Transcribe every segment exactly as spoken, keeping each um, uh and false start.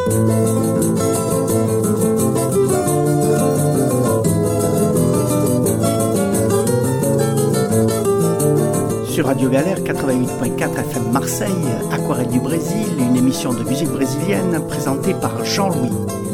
Sur Radio Galère quatre-vingt-huit point quatre F M Marseille, Aquarelle du Brésil, une émission de musique brésilienne présentée par Jean-Louis.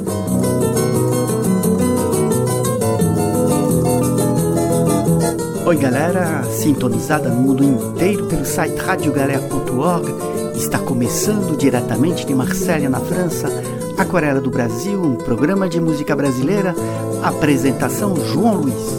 Oi galera, sintonizada no mundo inteiro pelo site radio galera ponto org, está começando diretamente de Marselha, na França, Aquarela do Brasil, um programa de música brasileira, apresentação João Luiz.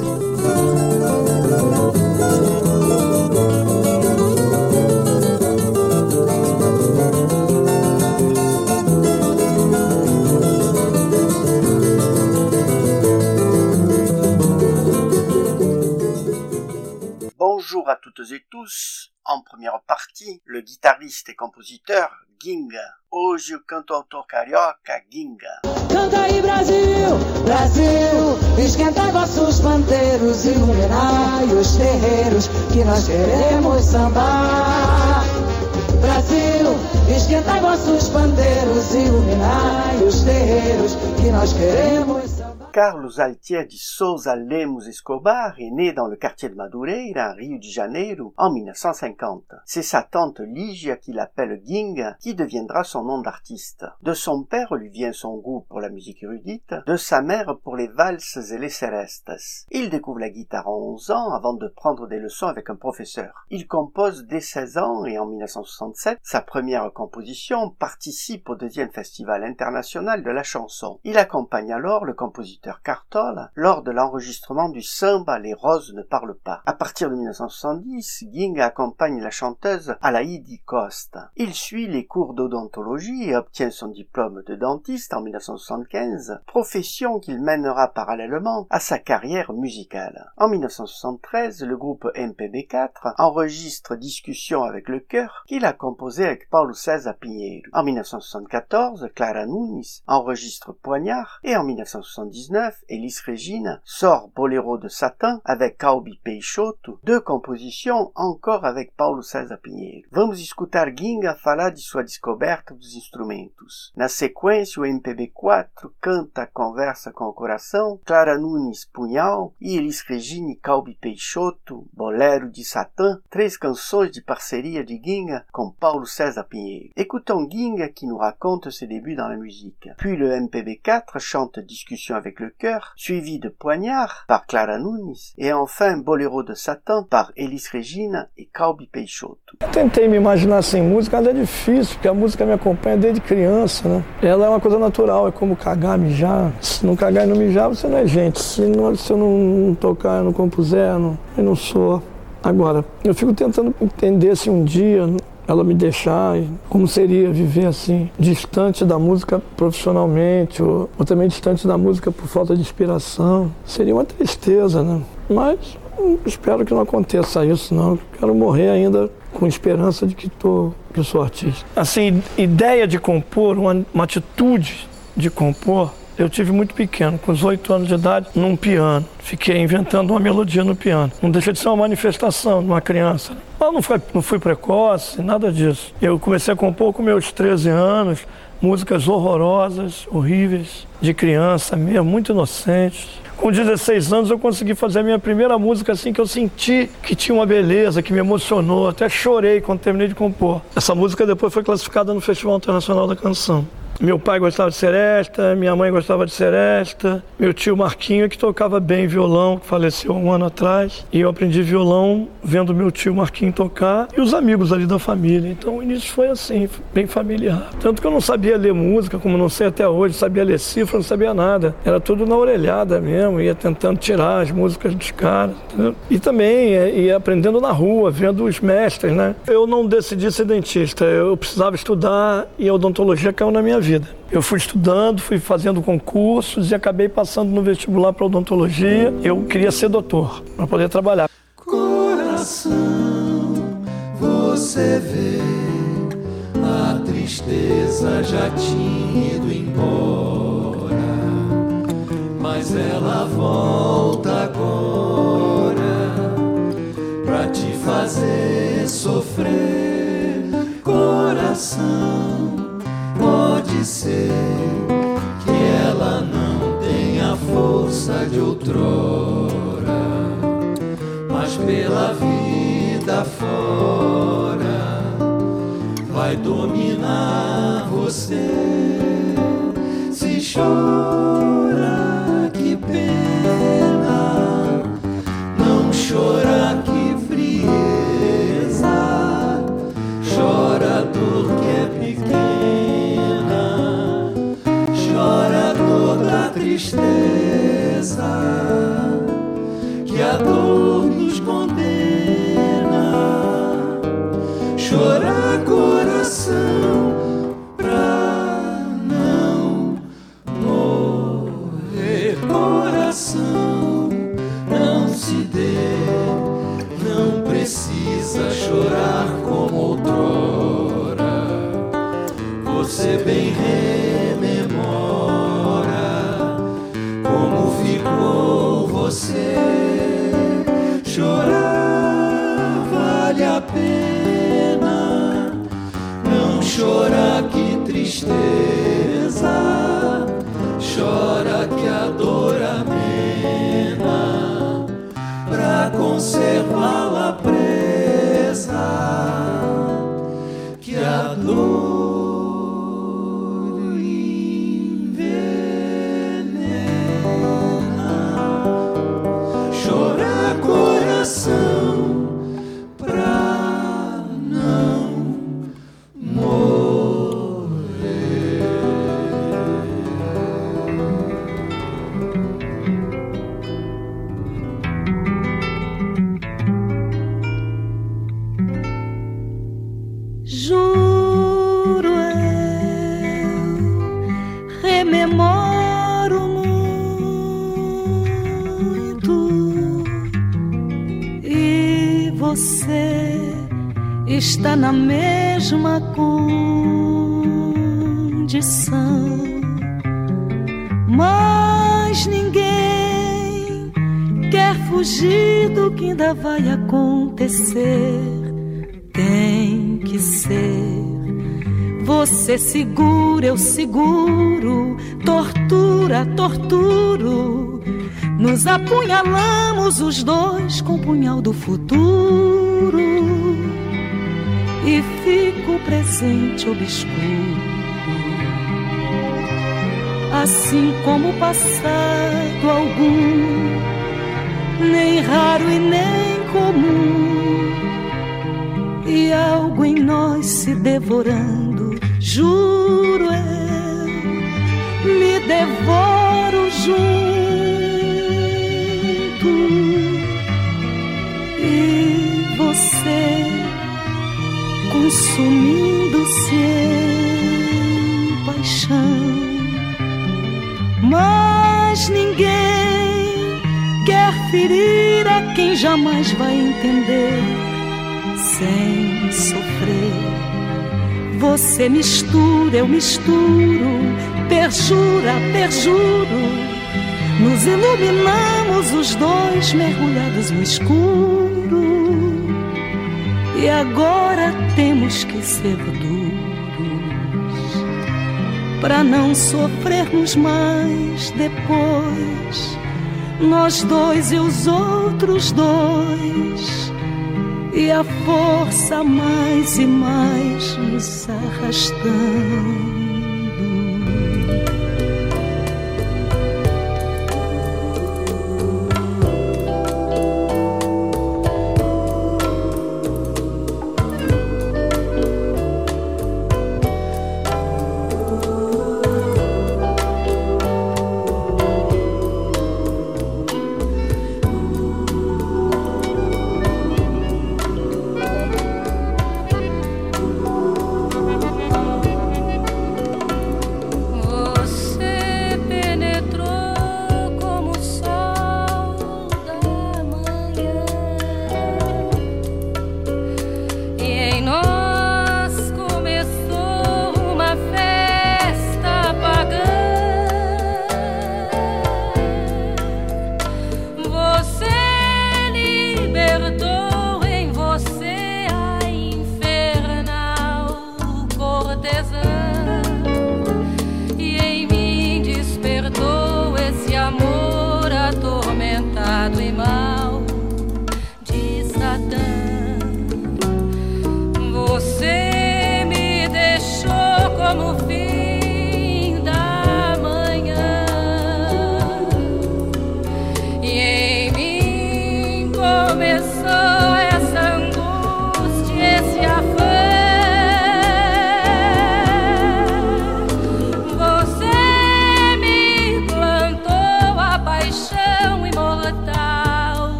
Bonjour à toutes et tous. En première partie, le guitariste et compositeur Ginga. Hoje o cantautor carioca Ginga. Canta aí Brasil, Brasil, esquenta vossos pandeiros, iluminai os terreiros que nós queremos sambar. Brasil, esquenta vossos pandeiros, iluminai os terreiros que nós queremos sambar. Carlos Altier de Souza Lemos Escobar est né dans le quartier de Madureira, Rio de Janeiro, en mille neuf cent cinquante. C'est sa tante Ligia qui l'appelle Ginga, qui deviendra son nom d'artiste. De son père lui vient son goût pour la musique érudite, de sa mère pour les valses et les serestes. Il découvre la guitare à onze ans avant de prendre des leçons avec un professeur. Il compose dès seize ans et en mille neuf cent soixante-sept, sa première composition participe au deuxième festival international de la chanson. Il accompagne alors le compositeur Cartola lors de l'enregistrement du Samba Les Roses ne parlent pas. À partir de mille neuf cent soixante-dix, Ginga accompagne la chanteuse Alaïdi Costa. Il suit les cours d'odontologie et obtient son diplôme de dentiste en mille neuf cent soixante-quinze, profession qu'il mènera parallèlement à sa carrière musicale. En mille neuf cent soixante-treize, le groupe M P B quatre enregistre Discussion avec le cœur qu'il a composé avec Paulo César Pinheiro. En mille neuf cent soixante-quatorze, Clara Nunes enregistre Poignard et en mille neuf cent soixante-dix-neuf, Elis Regina sort Boléro de Satan avec Calbi Peixoto, deux compositions encore avec Paulo César Pinheiro. Vamos escutar Ginga falar de sua descoberta dos instrumentos. Na sequência, o M P B quatro canta Conversa com o Coração, Clara Nunes Punhal e Elis Regina e Calbi Peixoto, Bolero de Satan, três canções de parceria de Ginga com Paulo César Pinheiro. Écoutons Ginga qui nous raconte ses débuts dans la musique. Puis le M P B quatre chante Discussion avec le cœur, suivi de Poignard par Clara Nunes et enfin Boléro de Satan par Elis Regina e Calbi Peixoto. Tentei me imaginar sem música, mas é difícil, porque a música me acompanha desde criança, né? Ela é uma coisa natural, é como cagar, mijar. Se não cagar e não mijar, você não é gente. Se, não, se eu não tocar, não compuser, não, eu não sou. Agora, eu fico tentando entender se um dia ela me deixar, como seria viver assim, distante da música profissionalmente, ou, ou também distante da música por falta de inspiração. Seria uma tristeza, né? Mas espero que não aconteça isso, não. Quero morrer ainda com esperança de que, tô, que eu sou artista. Assim, ideia de compor, uma, uma atitude de compor, eu tive muito pequeno, com os oito anos de idade, num piano. Fiquei inventando uma melodia no piano. Não deixa de ser uma manifestação de uma criança. Eu não fui, não fui precoce, nada disso. Eu comecei a compor com meus treze anos, músicas horrorosas, horríveis, de criança mesmo, muito inocentes. Com dezesseis anos eu consegui fazer a minha primeira música assim que eu senti que tinha uma beleza, que me emocionou. Até chorei quando terminei de compor. Essa música depois foi classificada no Festival Internacional da Canção. Meu pai gostava de seresta, minha mãe gostava de seresta, meu tio Marquinho que tocava bem violão, que faleceu um ano atrás, e eu aprendi violão vendo meu tio Marquinho tocar e os amigos ali da família. Então o início foi assim, bem familiar. Tanto que eu não sabia ler música, como não sei até hoje, sabia ler cifra, não sabia nada. Era tudo na orelhada mesmo, ia tentando tirar as músicas dos caras, entendeu? E também ia aprendendo na rua, vendo os mestres, né? Eu não decidi ser dentista, eu precisava estudar e a odontologia caiu na minha vida. vida. Eu fui estudando, fui fazendo concursos e acabei passando no vestibular para odontologia. Eu queria ser doutor, para poder trabalhar. Coração, você vê, a tristeza já tinha ido embora, mas ela volta agora pra te fazer sofrer. Coração, pode ser outrora, mas pela vida fora vai dominar você. Se chora, que pena, não chora, que frieza, chora a dor que é pequena, chora a dor da tristeza, que a dor nos condena. Chorar, coração, pra não morrer. Coração, não se dê, não precisa chorar como outrora. Você bem rememora como ficou você. Chorar vale a pena, não chora, que tristeza, chora que a dor amena, pra conservá-la presa, que a dor pra não morrer. Juro, eu rememoro você está na mesma condição, mas ninguém quer fugir do que ainda vai acontecer. Tem que ser você segura, eu seguro, tortura, torturo. Nos apunhalamos os dois com o punhal do futuro e fica o presente obscuro, assim como o passado algum, nem raro e nem comum, e algo em nós se devorando. Juro, eu me devoro junto e você consumindo-se em paixão. Mas ninguém quer ferir a quem jamais vai entender sem sofrer. Você mistura, eu misturo, perjura, perjuro. Nos iluminamos os dois mergulhados no escuro, e agora temos que ser duros pra não sofrermos mais depois, nós dois e os outros dois, e a força mais e mais nos arrastando.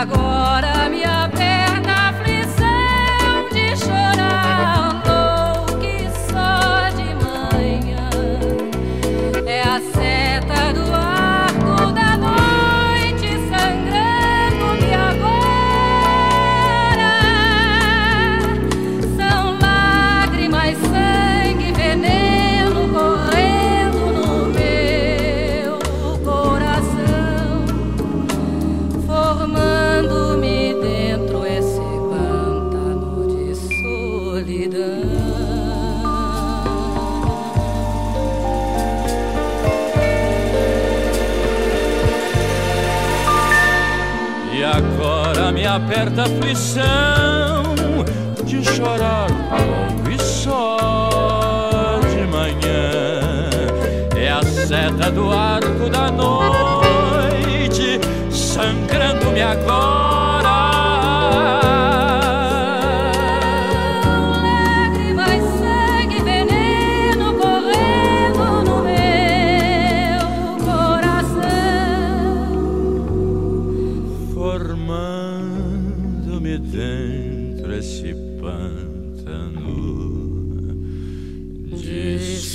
agora me aperta a aflição de chorar louco e só de manhã. É a seta do arco da noite sangrando-me agora. São lágrimas, sangue, veneno correndo no meu coração, formando-me dentro esse pântano de solidão. E agora me aperta a aflição de chorar longo e só de manhã. É a seta do arco da noite sangrando-me agora. Lágrimas, sangue, veneno correndo no meu coração, Formando-me dentro esse pântano de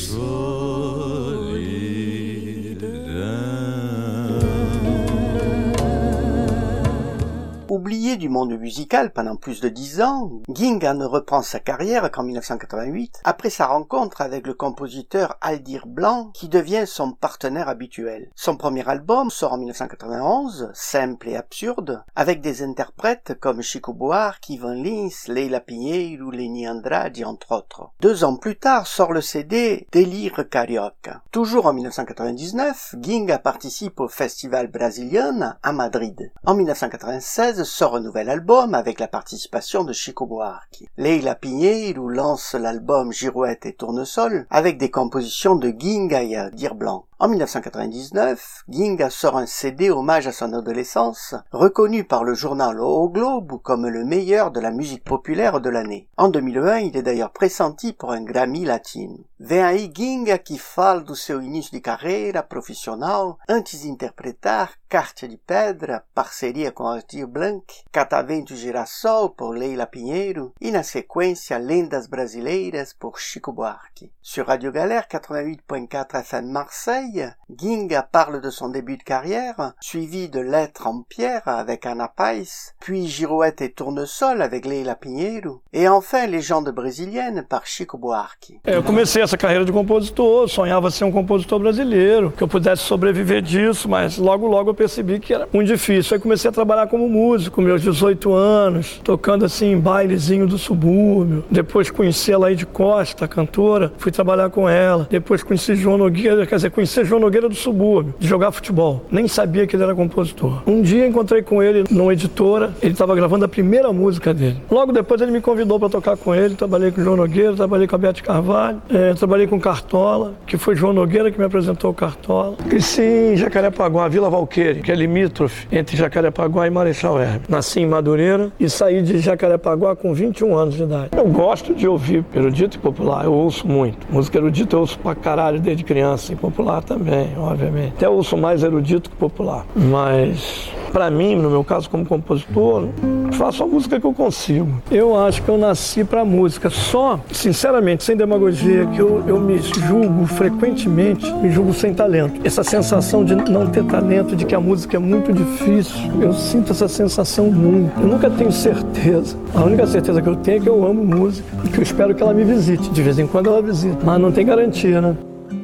Oublié du monde musical pendant plus de dix ans, Ginga ne reprend sa carrière qu'en mille neuf cent quatre-vingt-huit, après sa rencontre avec le compositeur Aldir Blanc, qui devient son partenaire habituel. Son premier album sort en mille neuf cent quatre-vingt-onze, simple et absurde, avec des interprètes comme Chico Buarque, Ivan Lins, Leila Pinheiro, Leni Andrade, entre autres. Deux ans plus tard sort le C D Délire Carioca. Toujours en mille neuf cent quatre-vingt-dix-neuf, Ginga participe au Festival Brasilian à Madrid. En mille neuf cent quatre-vingt-seize sort un nouvel album avec la participation de Chico Buarque. Leila Pinheiro lance l'album Girouette et Tournesol avec des compositions de Ginga et Aldir Blanc. En mille neuf cent quatre-vingt-dix-neuf, Ginga sort un C D hommage à son adolescence, reconnu par le journal O Globe comme le meilleur de la musique populaire de l'année. En deux mille un, il est d'ailleurs pressenti pour un Grammy Latino. Vem aí Ginga que fala do seu início de carreira profissional, antes de interpretar Carte de Pedra, parceria com Aldir Blanc, Catavento Girassol por Leila Pinheiro e na sequência Lendas Brasileiras por Chico Buarque. Sur Radio Galère quatre-vingt-huit point quatre F M Marseille, Ginga parle de son début de carrière, suivi de Lettres en pierre avec Ana Pais, puis Girouette et Tournesol avec Leila Pinheiro, et enfin Légende brésilienne par Chico Buarque. Eu comecei essa carreira de compositor, sonhava ser um compositor brasileiro, que eu pudesse sobreviver disso, mas logo logo eu percebi que era muito difícil. Aí comecei a trabalhar como músico, com meus dezoito anos, tocando assim em bailezinho do subúrbio. Depois conheci a Laide Costa, a cantora, fui trabalhar com ela. Depois conheci João Nogueira, quer dizer, conheci João Nogueira do subúrbio, de jogar futebol. Nem sabia que ele era compositor. Um dia encontrei com ele numa editora, ele estava gravando a primeira música dele. Logo depois ele me convidou para tocar com ele, trabalhei com o João Nogueira, trabalhei com a Bete Carvalho, é, trabalhei com o Cartola, que foi João Nogueira que me apresentou o Cartola. Cresci em Jacarepaguá, Vila Valqueire, que é limítrofe entre Jacarepaguá e Marechal Hermes. Nasci em Madureira e saí de Jacarepaguá com vinte e um anos de idade. Eu gosto de ouvir erudito e popular, eu ouço muito. Música erudita eu ouço pra caralho desde criança, e popular também, obviamente. Até ouço mais erudito que popular. Mas, pra mim, no meu caso como compositor, faço a música que eu consigo. Eu acho que eu nasci pra música. Só, sinceramente, sem demagogia, que eu, eu me julgo frequentemente, me julgo sem talento. Essa sensação de não ter talento, de que a música é muito difícil, eu sinto essa sensação muito. Eu nunca tenho certeza. A única certeza que eu tenho é que eu amo música e que eu espero que ela me visite. De vez em quando ela visita, mas não tem garantia, né?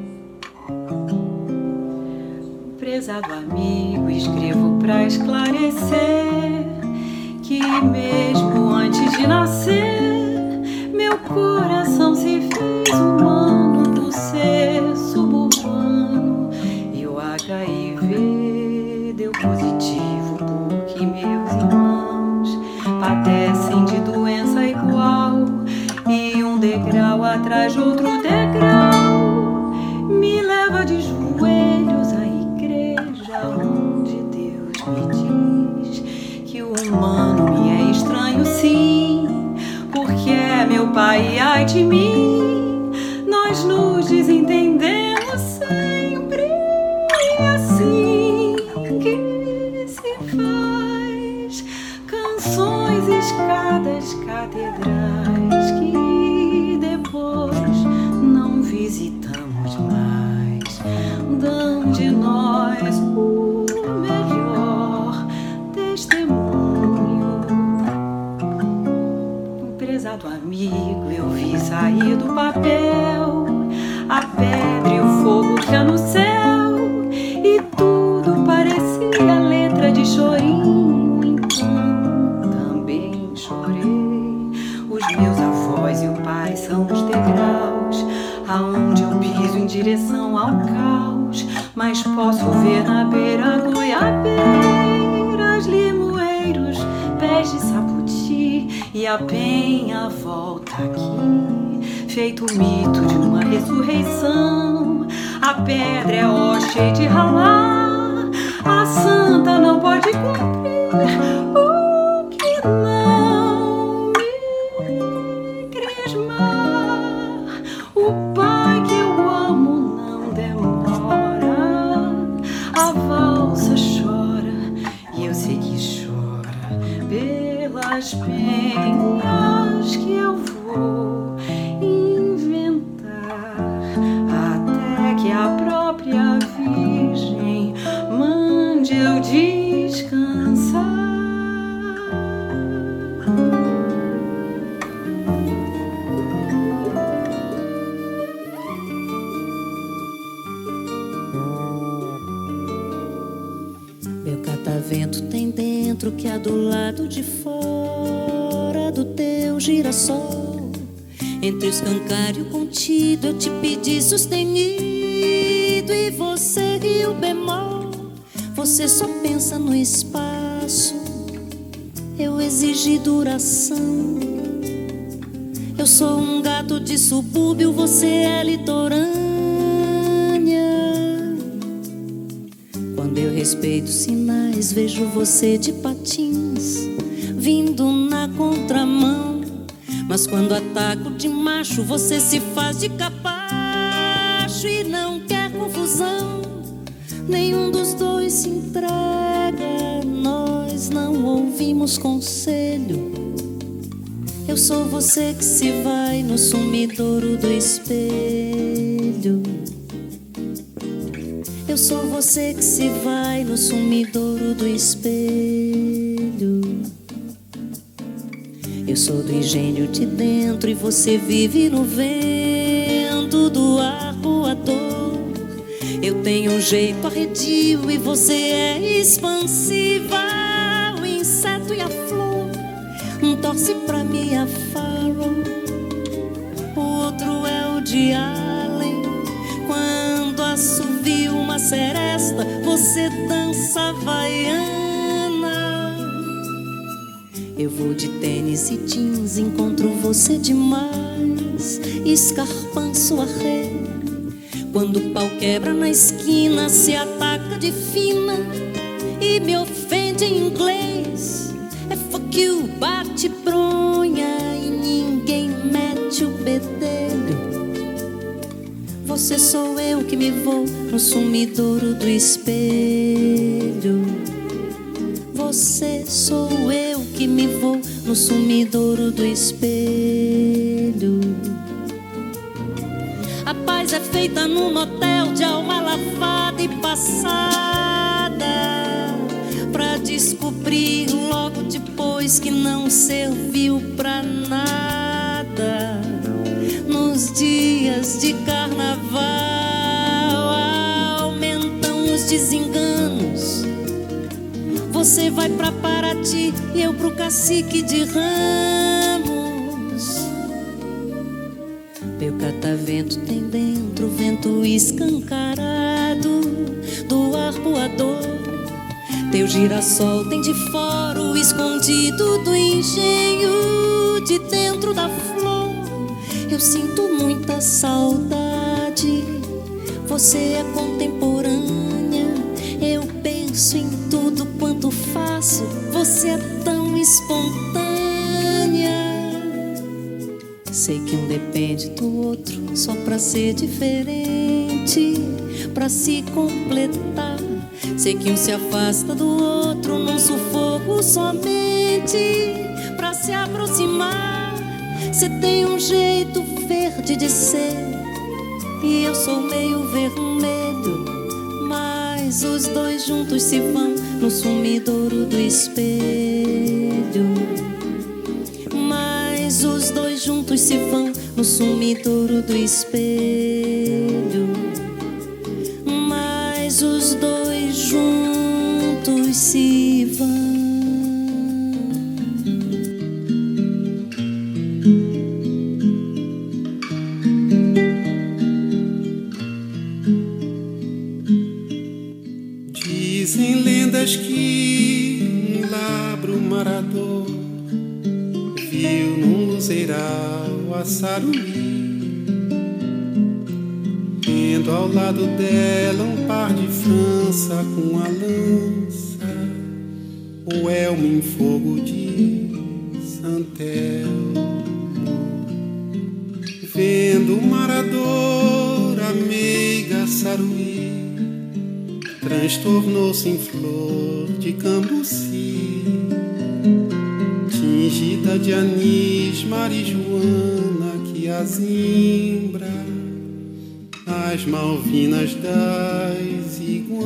Prezado amigo, escrevo pra esclarecer que mesmo antes de nascer, meu coração se fez humano por ser suburbano. E o H I V deu positivo porque meus irmãos padecem de doença igual. E um degrau atrás de outro degrau me leva de joelhos à igreja onde Deus me diz que o humano me é estranho, sim, porque é meu pai e ai de mim. Nós nos desentendemos sempre, e assim que se faz catedrais que depois não visitamos mais, dão de nós o melhor testemunho. Prezado amigo, eu vi sair do papel a pedra e o fogo que há no céu, e tudo parecia letra de chorinho. Então também chorei. Os meus avós e o pai são os degraus aonde eu piso em direção ao caos, mas posso ver na beira goiabeiras, limoeiros, pés de saputi, e a penha volta aqui, feito o mito de uma ressurreição. A pedra é hóstia de ralar, a santa não pode cumprir o que não me crismar. O pai que eu amo não demora, a valsa chora e eu sei que chora pelas penhas que eu vou inventar, até que a própria Virgem mande eu descansar. Meu catavento tem dentro que há do lado de fora do teu girassol. Entre o escancário contido eu te pedi sustenido, e você e o bemol. Você só pensa no espaço, eu exigi duração. Eu sou um gato de subúrbio, você é litorânea. Quando eu respeito sinais, vejo você de patins, vindo na contramão. Mas quando ataco de macho, você se faz de capacho e não quer confusão. Nenhum dos dois se entrega, nós não ouvimos conselho. Eu sou você que se vai no sumidouro do espelho. Eu sou você que se vai no sumidouro do espelho. Eu sou do engenho de dentro e você vive no vento do ar voador. Eu tenho um jeito arredio e você é expansiva. O inseto e a flor, um torce pra mim a Farrow, o outro é o de Allen. Quando assovia uma seresta, você dança havaiana. Eu vou de tênis e jeans, encontro você demais, escarpanço a ré. Quando o pau quebra na esquina, se ataca de fina e me ofende em inglês. É fuck you, bate bronha e ninguém mete o bedelho. Você sou eu que me vou no sumidouro do espelho. Você sou eu que me vou no sumidouro do espelho. A paz é feita num motel de alma lavada e passada, pra descobrir logo depois que não serviu pra nada. Nos dias de carnaval aumentam os desenganos. Você vai pra Paraty e eu pro Cacique de Ramos. Meu catavento tem dentro vento escancarado do ar voador. Teu girassol tem de fora o escondido do engenho de dentro da flor. Eu sinto muita saudade, você é contemporânea. Eu penso em tudo quanto faço, você é tão espontânea. Sei que um depende do outro só pra ser diferente, pra se completar. Sei que um se afasta do outro num sufoco somente pra se aproximar. Cê tem um jeito verde de ser e eu sou meio vermelho, mas os dois juntos se vão no sumidouro do espelho. Mas os dois juntos se vão no sumidouro do espelho. Mas os dois juntos se vão. Dizem lendas que um labro marador viu num luzeiral a Saruí, tendo ao lado dela um par de França com a lança, o elmo em fogo de Santelmo. Vendo o marador, a meiga Saruí transtornou-se em flor de cambuci, tingida de anis, marijuana que azimbra as Malvinas das iguanas.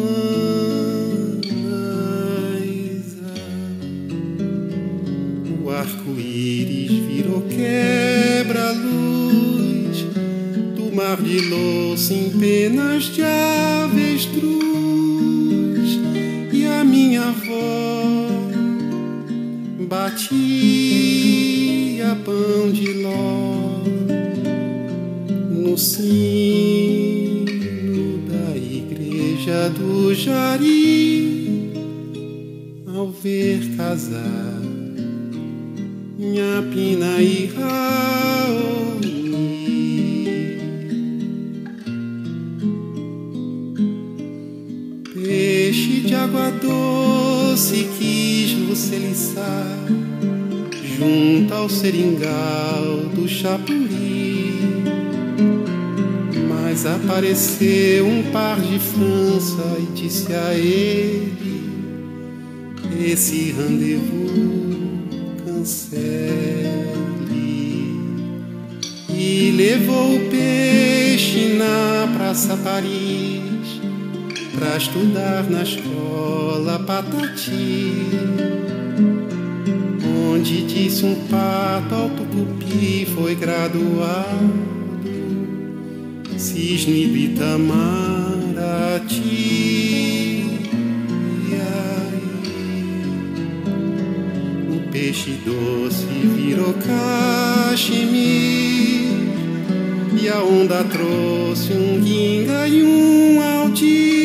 O arco-íris virou quebra-luz do mar de louça em penas de avestruz. A minha avó batia pão de ló no sino da igreja do Jari, ao ver casar Nhapina e Raoni. Peixe de água doce quis luceliçar junto ao seringal do Chapuri, mas apareceu um par de França e disse a ele: esse rendezvous cancele. E levou o peixe na Praça Paris pra estudar na escola Patati, onde disse um pato ao tucupi foi graduado, cisne do Itamaraty. E aí, o peixe doce virou cachemir, e a onda trouxe um guinga e um aldir.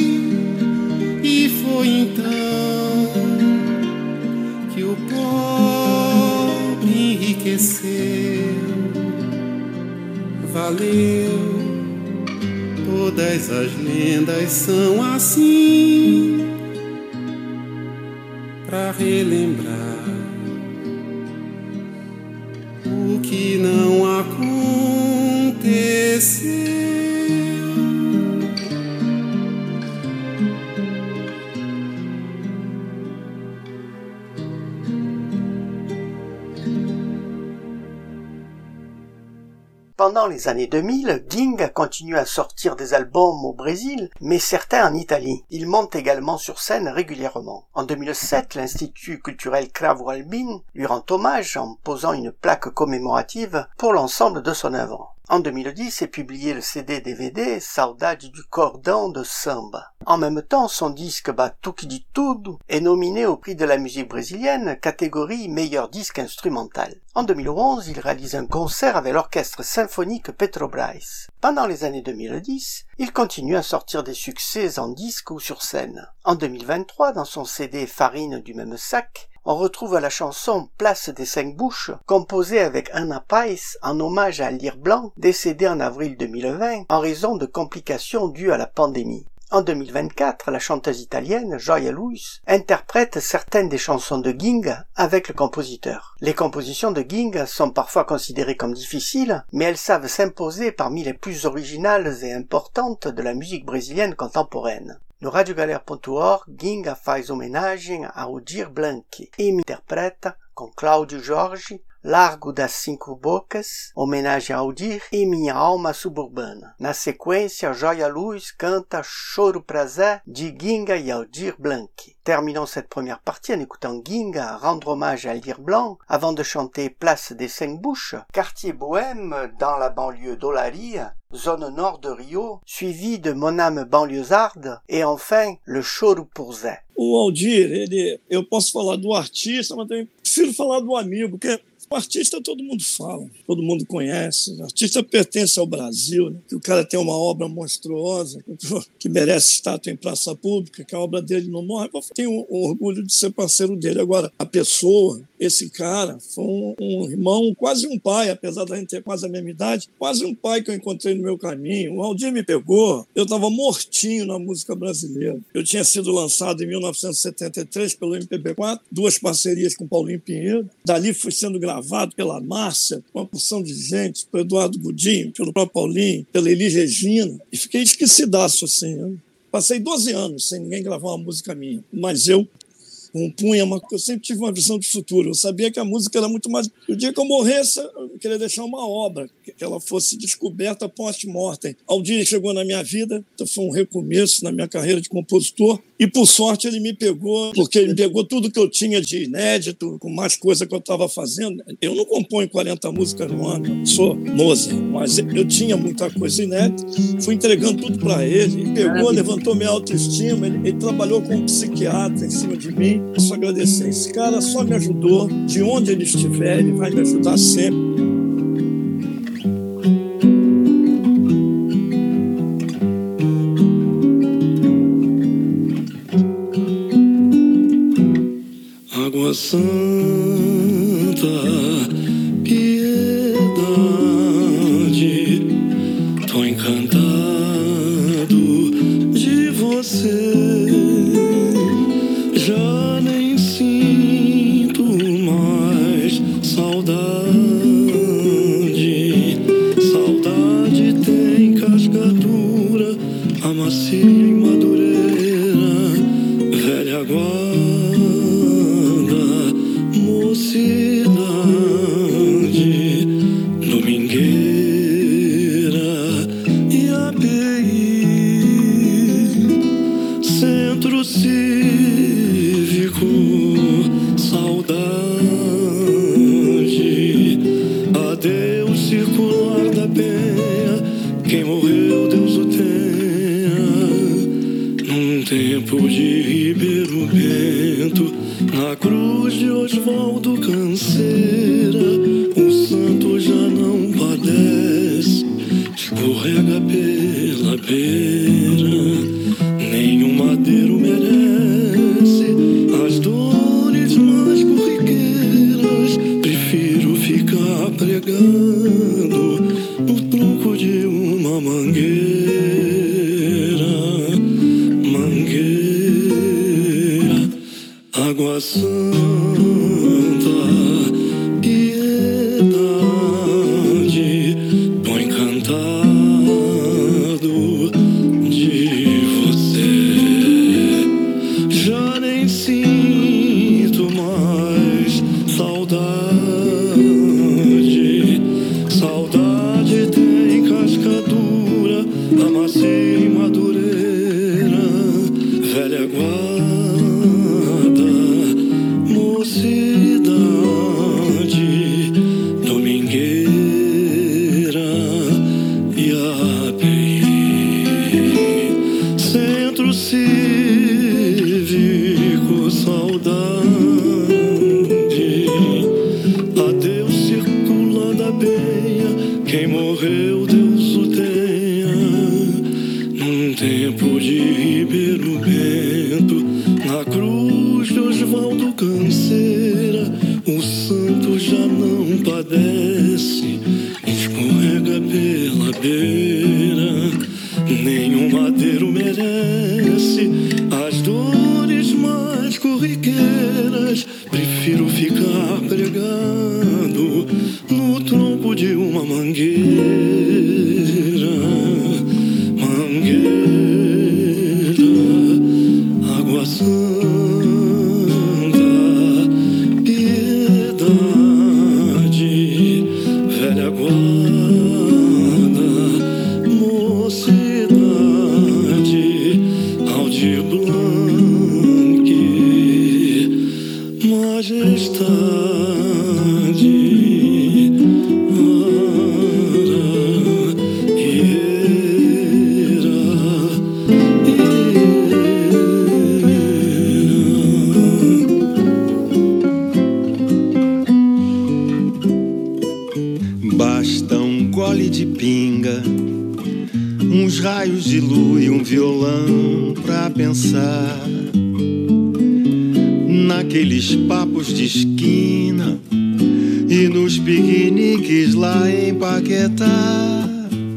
E foi então que o pobre enriqueceu. Valeu, todas as lendas são assim, pra relembrar o que não aconteceu. Pendant les années deux mille, Ginga continue à sortir des albums au Brésil, mais certains en Italie. Il monte également sur scène régulièrement. En deux mille sept, l'Institut culturel Cravo Albin lui rend hommage en posant une plaque commémorative pour l'ensemble de son œuvre. En deux mille dix est publié le C D D V D Saudade du Cordão de Samba. En même temps, son disque Batuque de Tudo est nominé au prix de la musique brésilienne, catégorie meilleur disque instrumental. En deux mille onze, il réalise un concert avec l'orchestre symphonique Petrobras. Pendant les années deux mille dix, il continue à sortir des succès en disque ou sur scène. En deux mille vingt-trois, dans son C D Farine du même sac, on retrouve la chanson Place des Cinq Bouches, composée avec Ana Pais en hommage à Lyre Blanc, décédé en avril deux mille vingt en raison de complications dues à la pandémie. En deux mille vingt-quatre, la chanteuse italienne Gioia Luis interprète certaines des chansons de Ginga avec le compositeur. Les compositions de Ginga sont parfois considérées comme difficiles, mais elles savent s'imposer parmi les plus originales et importantes de la musique brésilienne contemporaine. No radio galera ponto org, Ginga faz homenagem ao Dir Blanc e interpreta, com Cláudio Jorge, Largo das Cinco Bocas, homenagem a Aldir, e Minha Alma Suburbana. Na sequência, Joia Luz canta Choro pra Zé, de Guinga e Aldir Blanc. Terminons cette première partie en écoutant Guinga rendre hommage à Aldir Blanc avant de chanter Place des Cinq Bouches, quartier bohème dans la banlieue d'Olaria, zone nord de Rio, suivi de Mon âme banlieusarde et enfin le Choro por Zé. O Aldir, ele, eu posso falar do artista, mas também prefiro falar do amigo, porque o artista todo mundo fala, todo mundo conhece. O artista pertence ao Brasil, né? Que o cara tem uma obra monstruosa, que merece estátua em praça pública, que a obra dele não morre. Eu tenho um orgulho de ser parceiro dele. Agora, a pessoa, esse cara, foi um, um irmão, quase um pai, apesar da gente ter quase a mesma idade, quase um pai que eu encontrei no meu caminho. O Aldir me pegou, eu estava mortinho na música brasileira. Eu tinha sido lançado em mil novecentos e setenta e três pelo M P B quatro, duas parcerias com Paulinho Pinheiro. Dali fui sendo gravado pela Márcia, uma porção de gente, pelo Eduardo Godinho, pelo próprio Paulinho, pela Elis Regina, e fiquei esquecidaço assim. Né? Passei doze anos sem ninguém gravar uma música minha, mas eu compunha, uma... eu sempre tive uma visão de futuro, eu sabia que a música era muito mais... O dia que eu morresse, eu queria deixar uma obra, que ela fosse descoberta post-mortem. Aldir chegou na minha vida, então foi um recomeço na minha carreira de compositor, e por sorte ele me pegou, porque ele pegou tudo que eu tinha de inédito, com mais coisa que eu estava fazendo. Eu não componho quarenta músicas no ano, eu sou Mozart, mas eu tinha muita coisa inédita, fui entregando tudo para ele, ele pegou, levantou minha autoestima, ele, ele trabalhou com um psiquiatra em cima de mim. Eu só agradecer. Esse cara só me ajudou, de onde ele estiver, ele vai me ajudar sempre. Água Santa, piedade, tô encantado de você. Já nem sinto mais saudade. Saudade tem casca dura, a macia e madureira, velha guarda, mocidade, domingueira e A P I, centro cívico, saudade, adeus circular da penha, quem morreu Deus o tenha, num tempo de Ribeiro Bento, na cruz de Oswaldo Canseira, o santo já não padece, escorrega pela beira, nenhum madeiro merece as dores mais corriqueiras. Prefiro ficar pregando no tronco de uma mangueira, mangueira, água santa, piedade, tô encantado de você. Já nem sinto mais saudade. Saudade tem casca dura, a macia e madureira, velha guarda, mocidade, domingueira e A P I, centro cívico, saudade, adeus circula da penha, quem morreu Deus o tenha, num tempo de Ribeiro Bento, na cruz de Oswaldo Canseira, o santo já não padece, escorrega pela beira, nenhum madeiro merece as dores mais corriqueiras. Prefiro ficar pregado no tronco de uma mangueira, mangueira, água santa, piedade, de lua e um violão pra pensar naqueles papos de esquina e nos piqueniques lá em Paquetá,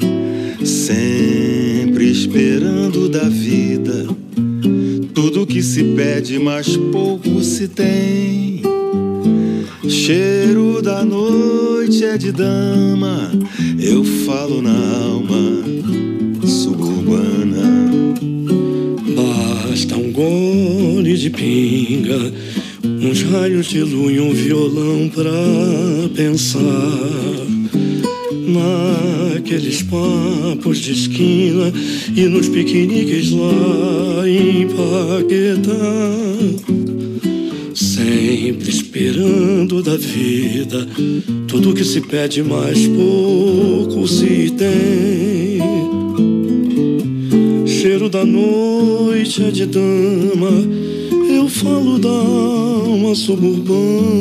sempre esperando da vida tudo que se pede, mas pouco se tem. Cheiro da noite é de dama, eu falo na alma suburbana. Basta um gole de pinga, uns raios de lua e um violão pra pensar naqueles papos de esquina e nos piqueniques lá em Paquetá, sempre esperando da vida tudo que se pede, mais pouco se tem. Cheiro da noite é de dama, eu falo da alma suburbana.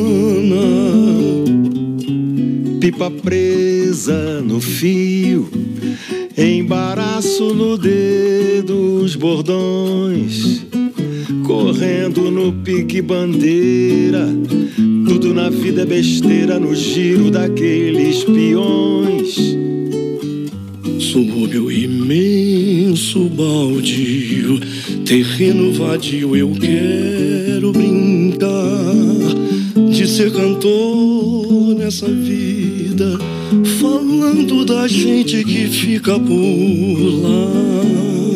Pipa presa no fio, embaraço no dedo, os bordões correndo no pique bandeira. Tudo na vida é besteira no giro daqueles peões. Subúrbio imenso, baldio, terreno vadio, eu quero brincar de ser cantor nessa vida, falando da gente que fica por lá.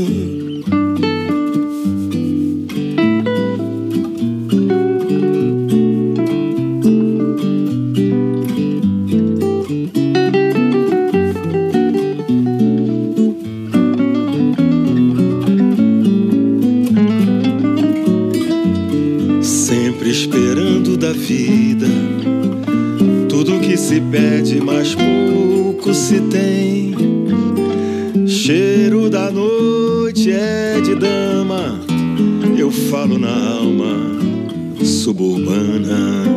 Vida, tudo que se pede, mas pouco se tem. Cheiro da noite é de dama, eu falo na alma suburbana.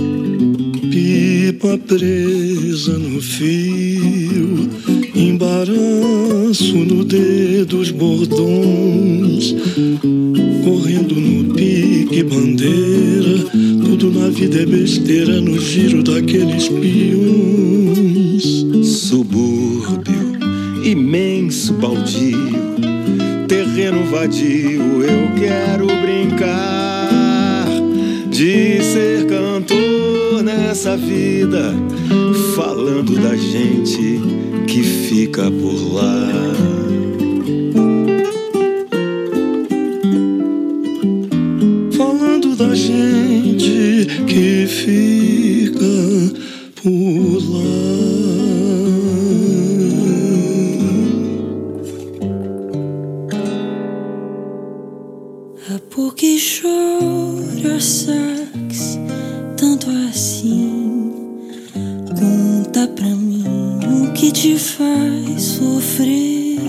Pipa presa no fio, embaraço no dedo, os bordões correndo no pique bandeira. Tudo na vida é besteira no giro daqueles peões. Subúrbio, imenso baldio, terreno vadio, eu quero brincar de ser cantor nessa vida, falando da gente que fica por lá. Falando da gente que fica por lá. Ah, por que chora, sax, tanto assim? Conta pra mim o que te faz sofrer.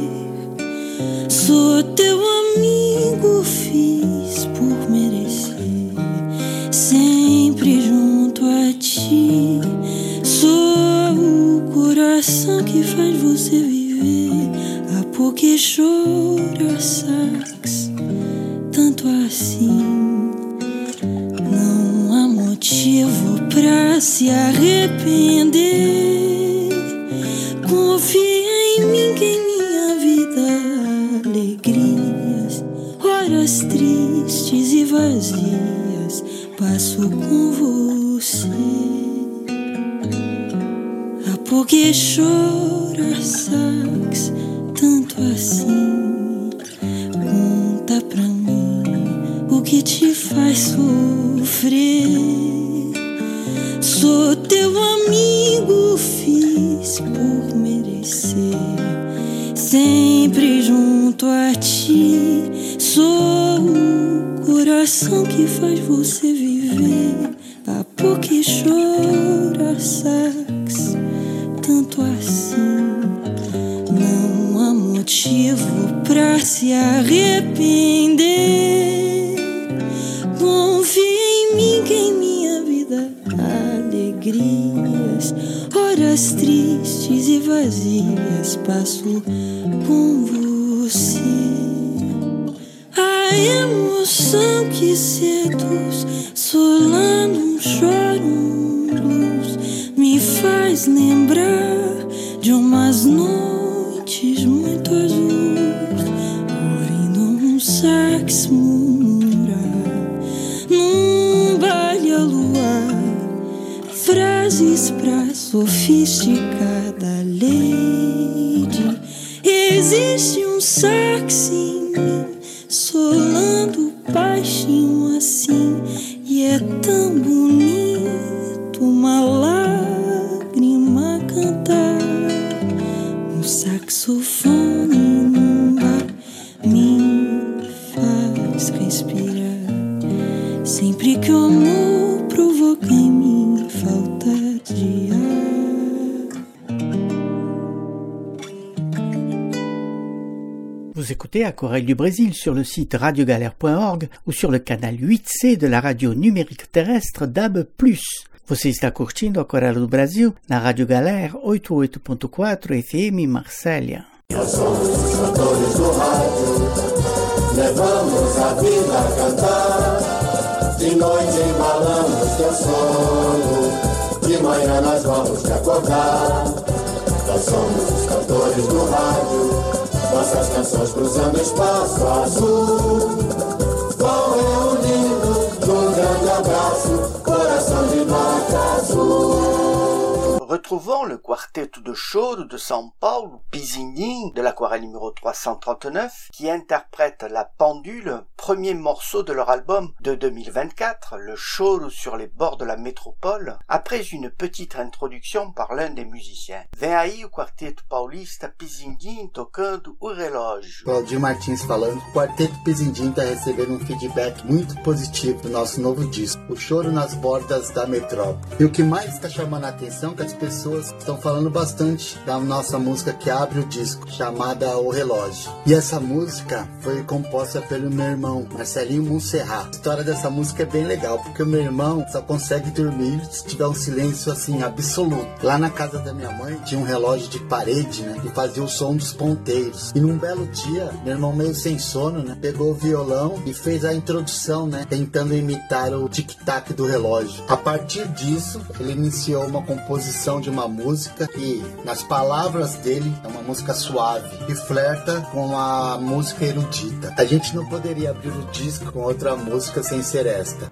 Sou teu amigo, fiz por merecer, sempre junto a ti. Sou o coração que faz você viver. Ah, por que chora, sax, tanto assim? Não há motivo pra se arrepender. Confia em mim que em minha vida alegrias, horas tristes e vazias passo com você. Ah, por que chora, sax, tanto assim? Conta pra mim o que te faz sofrer. Sou teu amigo, fiz por merecer, sempre junto a ti. Sou o coração que faz você viver. Ah, por que chora, sax, tanto assim? Não há motivo pra se arrepender. Confia em mim que em minha vida alegrias, horas tristes e vazias passo com você. emoção que seduz, solando um choro, um blues, me faz lembrar de umas noites muito azuis, ouvindo um sax murmurar num baile a luar, frases pra sofisticada lady. Existe um sax em mim, solando baixinho assim, e é tão bonito uma lágrima cantar. Um saxofone num bar me faz respirar, sempre que o amor provoca em mim falta de ar. Vous écoutez Aquarelle du Brésil sur le site radiogalère point org ou sur le canal huit C de la radio numérique terrestre D A B plus. Você está curtindo Aquarelle do Brasil na Rádio Galera oitenta e oito ponto quatro F M Marsella. Nós somos os cantores do rádio, levamos a vida a cantar. De noite embalamos teu sono, de manhã nós vamos te acordar. Nós somos os cantores do rádio, nossas canções cruzando espaço azul. Vão reunindo num grande abraço, coração de nota azul. Retrouvons le quartetto de choro de São Paulo, Pisindin, de l'aquarelle numéro trois cent trente-neuf, qui interprète La Pendule, premier morceau de leur album de deux mille vingt-quatre, le choro sur les bords de la métropole, après une petite introduction par l'un des musiciens. Vem aí o quarteto paulista Pisindin tocando o relógio. Claudio Martins falando. O quarteto Pisindin está recebendo um feedback muito positivo do nosso novo disco, O Choro nas Bordas da Metrópole. E o que mais está chamando a atenção é que as pessoas estão falando bastante da nossa música que abre o disco, chamada O Relógio. E essa música foi composta pelo meu irmão, Marcelinho Monserrat. A história dessa música é bem legal, porque o meu irmão só consegue dormir se tiver um silêncio assim, absoluto. Lá na casa da minha mãe tinha um relógio de parede, né, que fazia o som dos ponteiros. E num belo dia, meu irmão meio sem sono, né, pegou o violão e fez a introdução, né, tentando imitar o tic-tac do relógio. A partir disso, ele iniciou uma composição de uma música que, nas palavras dele, é uma música suave e flerta com a música erudita. A gente não poderia abrir o disco com outra música sem ser esta.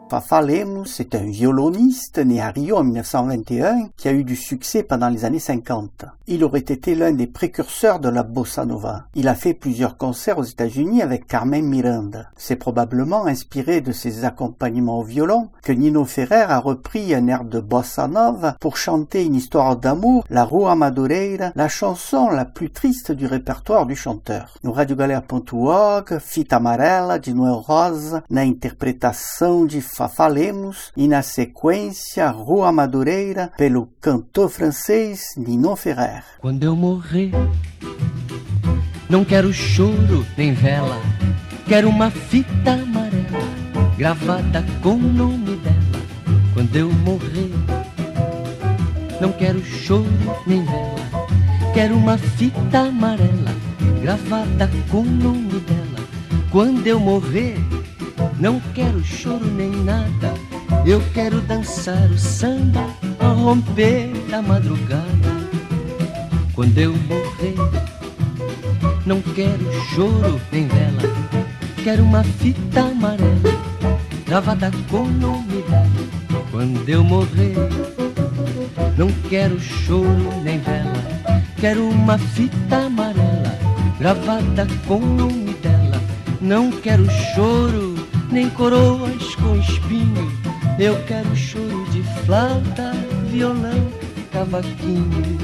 Fafá Lemos, c'est un violoniste né à Rio en mille neuf cent vingt et un qui a eu du succès pendant les années cinquante. Il aurait été l'un des précurseurs de la bossa nova. Il a fait plusieurs concerts aux États-Unis avec Carmen Miranda. C'est probablement inspiré de ses accompagnements au violon que Nino Ferrer a repris un air de bossa nova pour chanter une histoire d'amour, la Rua Madureira, la chanson la plus triste du répertoire du chanteur. No radio galera ponto org, Fita Amarela de Noel Rosa, na interpretação de Fafá Lemos e na sequência Rua Madureira pelo cantor francês Nino Ferrer. Quando eu morrer, não quero choro nem vela, quero uma fita amarela gravada com o nome dela. Quando eu morrer, não quero choro nem vela, quero uma fita amarela gravada com o nome dela. Quando eu morrer, não quero choro nem nada, eu quero dançar o samba ao romper da madrugada. Quando eu morrer, não quero choro nem vela, quero uma fita amarela gravada com o nome dela. Quando eu morrer, não quero choro nem vela, quero uma fita amarela gravada com o nome dela. Não quero choro nem coroas com espinho, eu quero choro de flauta, violão, cavaquinho.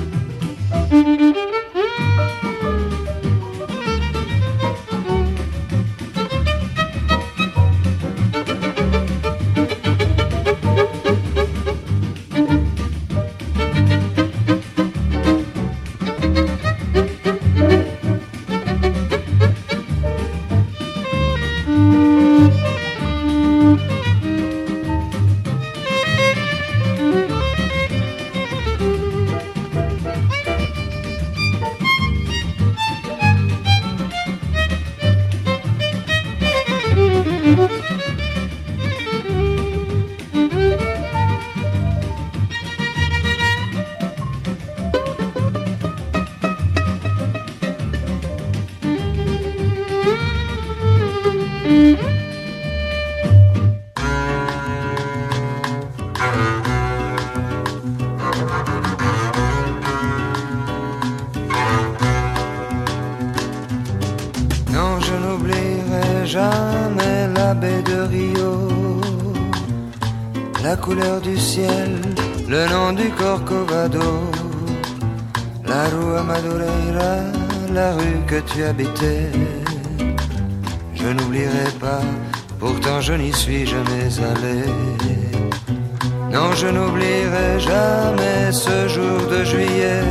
La couleur du ciel, le nom du Corcovado, la Rua Madureira, la rue que tu habitais. Je n'oublierai pas, pourtant je n'y suis jamais allé. Non, je n'oublierai jamais ce jour de juillet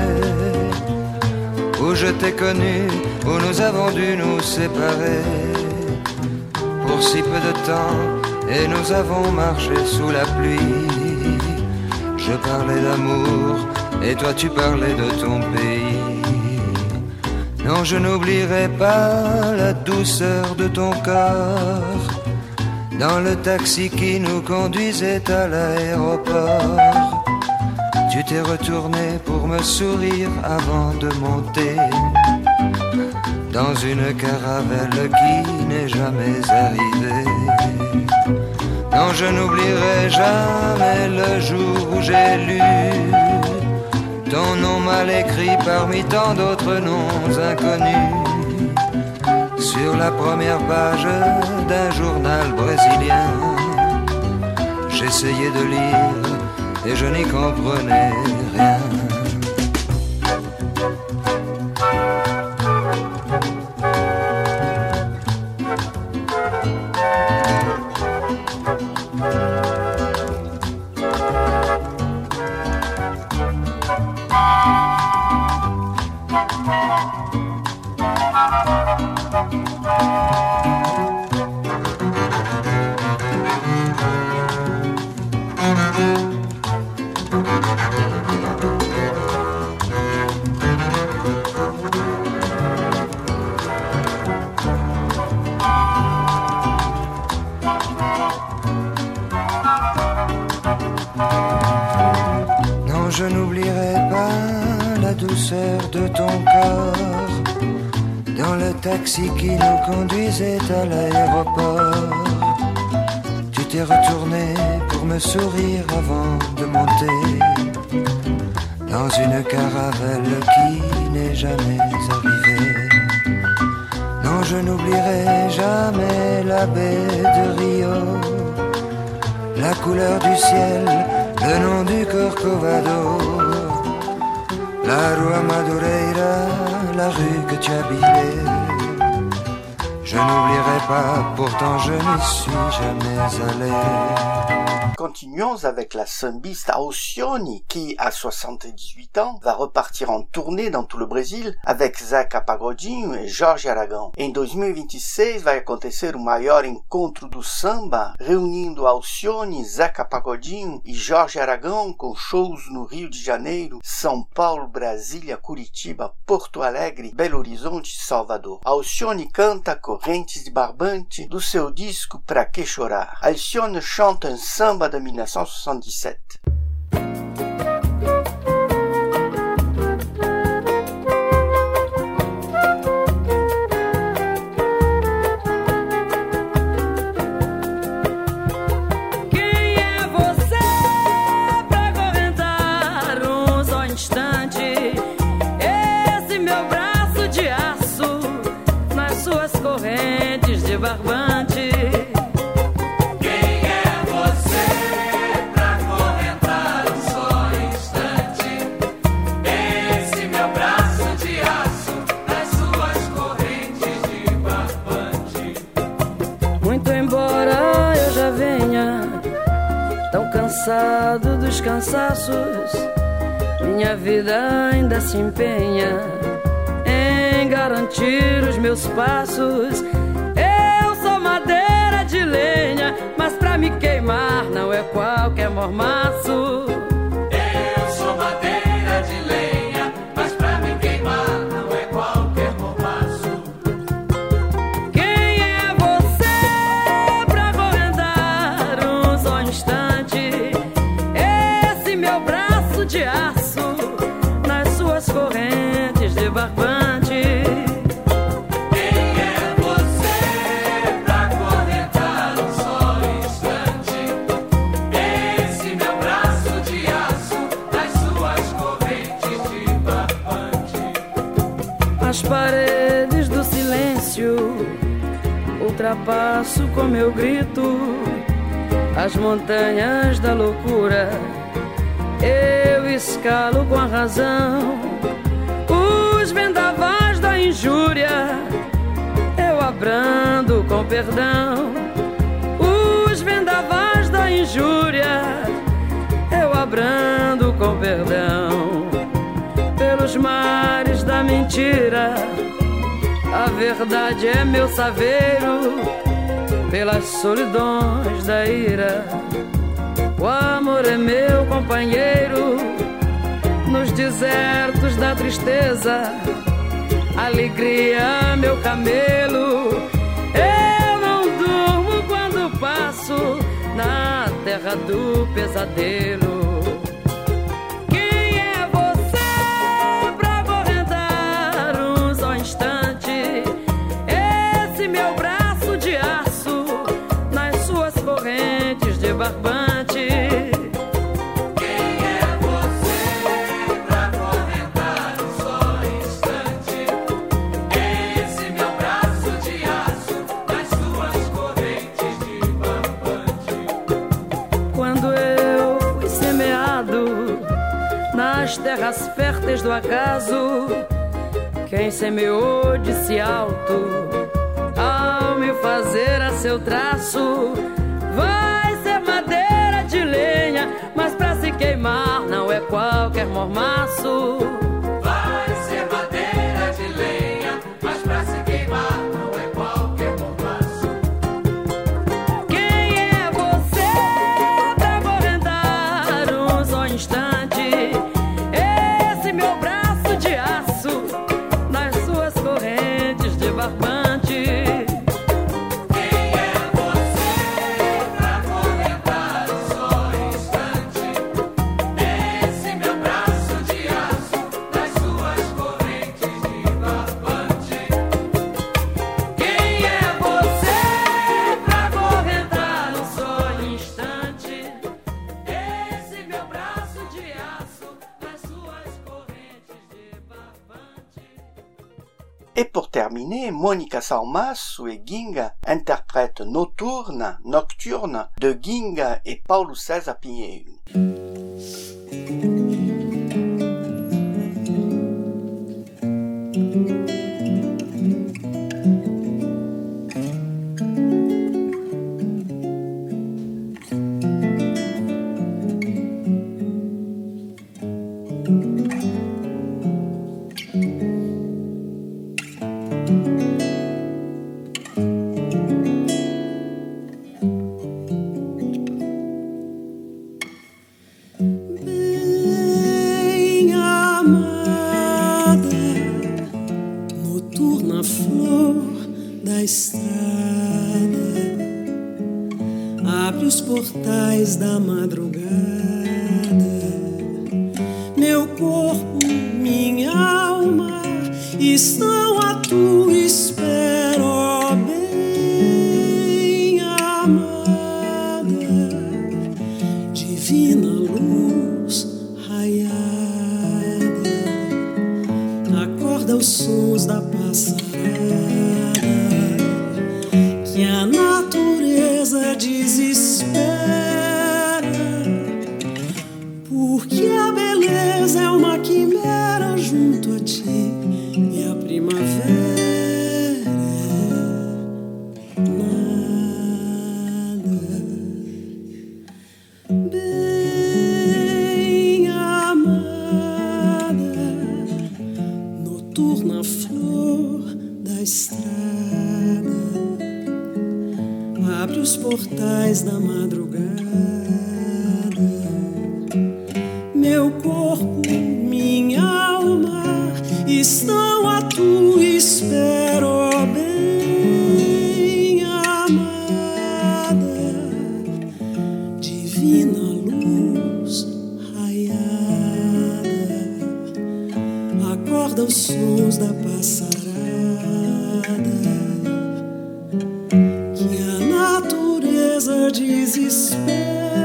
où je t'ai connu, où nous avons dû nous séparer pour si peu de temps. Et nous avons marché sous la pluie. Je parlais d'amour et toi tu parlais de ton pays. Non, je n'oublierai pas la douceur de ton corps dans le taxi qui nous conduisait à l'aéroport. Tu t'es retourné pour me sourire avant de monter dans une caravelle qui n'est jamais arrivée. Non, je n'oublierai jamais le jour où j'ai lu ton nom mal écrit parmi tant d'autres noms inconnus sur la première page d'un journal brésilien. J'essayais de lire et je n'y comprenais rien. Je n'oublierai pas la douceur de ton corps dans le taxi qui nous conduisait à l'aéroport. Tu t'es t'y retourner pour me sourire avant de monter dans une caravelle qui n'est jamais arrivée. Non, je n'oublierai jamais la baie de Rio, la couleur du ciel, le nom du Corcovado, la rue Madureira, la rue que tu habitais. Je n'oublierai pas, pourtant je n'y suis jamais allé. Continuons avec la sambiste Alcione qui, à soixante-dix-huit ans, va repartir en tournée dans tout le Brasil avec Zeca Pagodinho e Jorge Aragão. Em dois mil e vinte e seis vai acontecer o maior encontro do samba, reunindo Alcione, Zeca Pagodinho e Jorge Aragão com shows no Rio de Janeiro, São Paulo, Brasília, Curitiba, Porto Alegre, Belo Horizonte e Salvador. Alcione canta Correntes de Barbante do seu disco Pra Que Chorar. Alcione chanta um samba de mil novecentos e sessenta e sete. Barbante. Quem é você pra correntar um só instante? Esse meu braço de aço nas suas correntes de barbante. Muito embora eu já venha tão cansado dos cansaços, minha vida ainda se empenha em garantir os meus passos. Madeira de lenha, mas pra me queimar não é qualquer mormaço. Eu sou madeira de lenha, mas pra me queimar não é qualquer mormaço. Quem é você pra correntar um só instante? Esse meu braço de aço nas suas correntes de barbante. As paredes do silêncio ultrapasso com meu grito, as montanhas da loucura eu escalo com a razão, os vendavais da injúria eu abrando com perdão, os vendavais da injúria eu abrando com perdão. Pelos mares da mentira, a verdade é meu saveiro. Pelas solidões da ira, o amor é meu companheiro. Nos desertos da tristeza, alegria meu camelo. Eu não durmo quando passo na terra do pesadelo. Barbante. Quem é você pra correntar um só instante? Esse meu braço de aço nas suas correntes de barbante. Quando eu fui semeado nas terras férteis do acaso, quem semeou disse alto ao me fazer a seu traço: vai ser madeira de lenha, mas pra se queimar não é qualquer mormaço. Vai ser madeira de lenha, mas pra se queimar não é qualquer mormaço. Quem é você pra correntar um só instante? Esse meu braço de aço nas suas correntes de barbante. terminer, Monica Salmaço et Ginga interprètent Noturna, Nocturne de Ginga et Paulo César Pinheiro. Portais da madrugada, meu corpo, minha alma estão à tua espera, ó bem amada, divina luz raiada, acorda os sons da passarada que a natureza desespera. Porque a beleza é uma quimera junto a ti e a primavera é nada. Bem amada, noturna flor da estrada, abre os portais da madrugada. Meu corpo, minha alma estão à tua espera, ó bem amada, divina luz raiada, acorda os sons da passarada que a natureza desespera.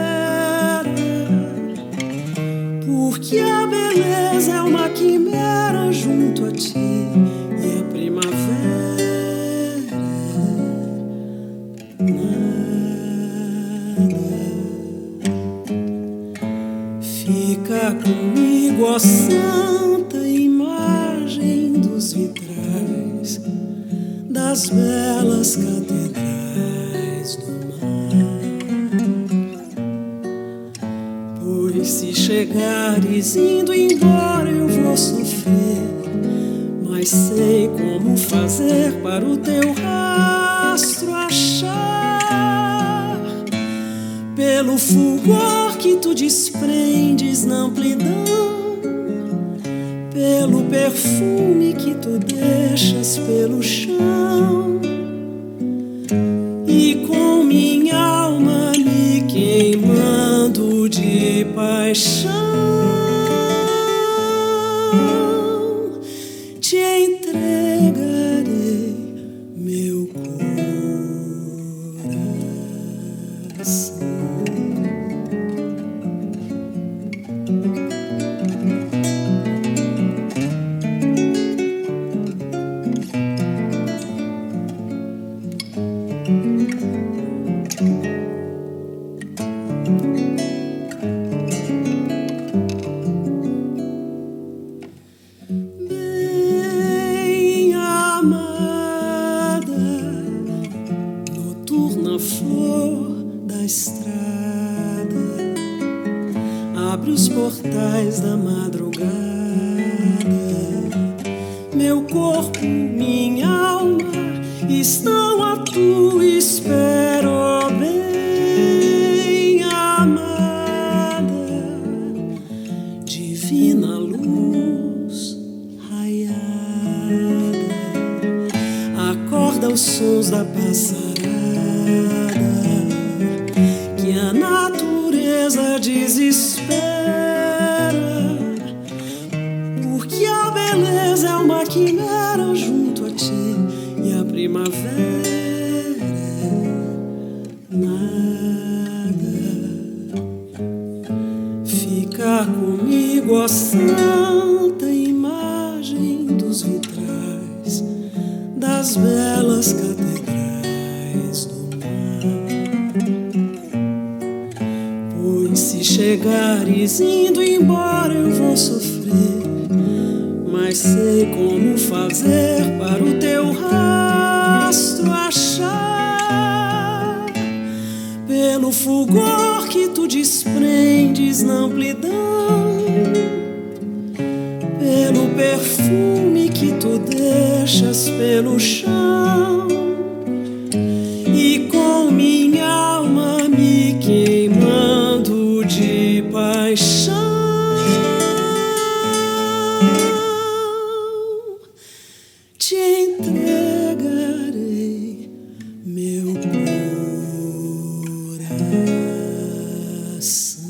Porque a beleza é uma quimera junto a ti e a primavera é nada. Fica comigo, ó santa imagem dos vitrais das belas catedrais do se chegares indo embora eu vou sofrer, mas sei como fazer para o teu rastro achar. Pelo fulgor que tu desprendes na amplidão, pelo perfume que tu deixas pelo chão, e com minha alma me queimando de paixão, te entregarei meu coração. Portais da madrugada, meu corpo, minha alma estão à tua espera, ó bem amada, divina luz raiada, acorda os sons da passarada que a natureza desespera. É uma quimera junto a ti e a primavera é nada. Fica comigo, ó santa imagem dos vitrais das nas belas catedrais do mar. Pois se chegares indo embora eu vou sofrer, mas sei como fazer para o teu rastro achar, pelo fulgor que tu desprendes na amplidão, pelo perfume que tu deixas pelo chão, e com minha alma me queimando de paixão, te entregarei meu coração.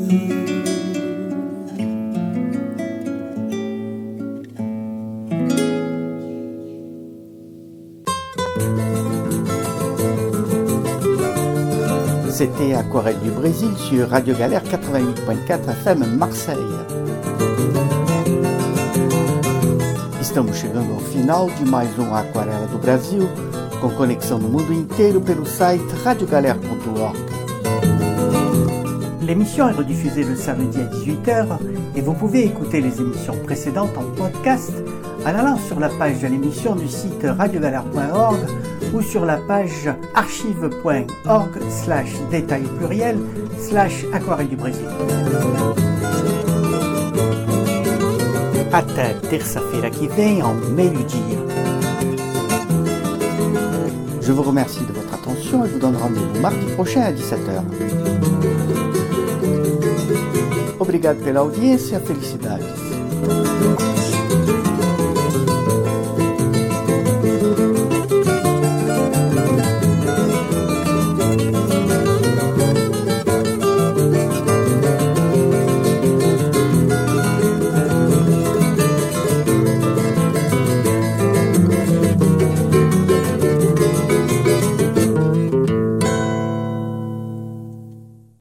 C'était Aquarelle du Brésil sur Radio Galère quatre-vingt-huit point quatre F M Marseille. Estamos chegando ao final de mais um Aquarela do Brasil, com conexão no mundo inteiro pelo site radio galère point org. L'émission est rediffusée le samedi à dix-huit heures et vous pouvez écouter les émissions précédentes en podcast en allant sur la page de l'émission du site radio galère point org ou sur la page archive point org slash détail pluriel slash aquarelle du Brésil. Até terça-feira que vem, ao meio-dia. Je vous remercie de votre attention et vous donne rendez-vous mardi prochain à dix-sept heures. Obrigado pela audiência, felicidades.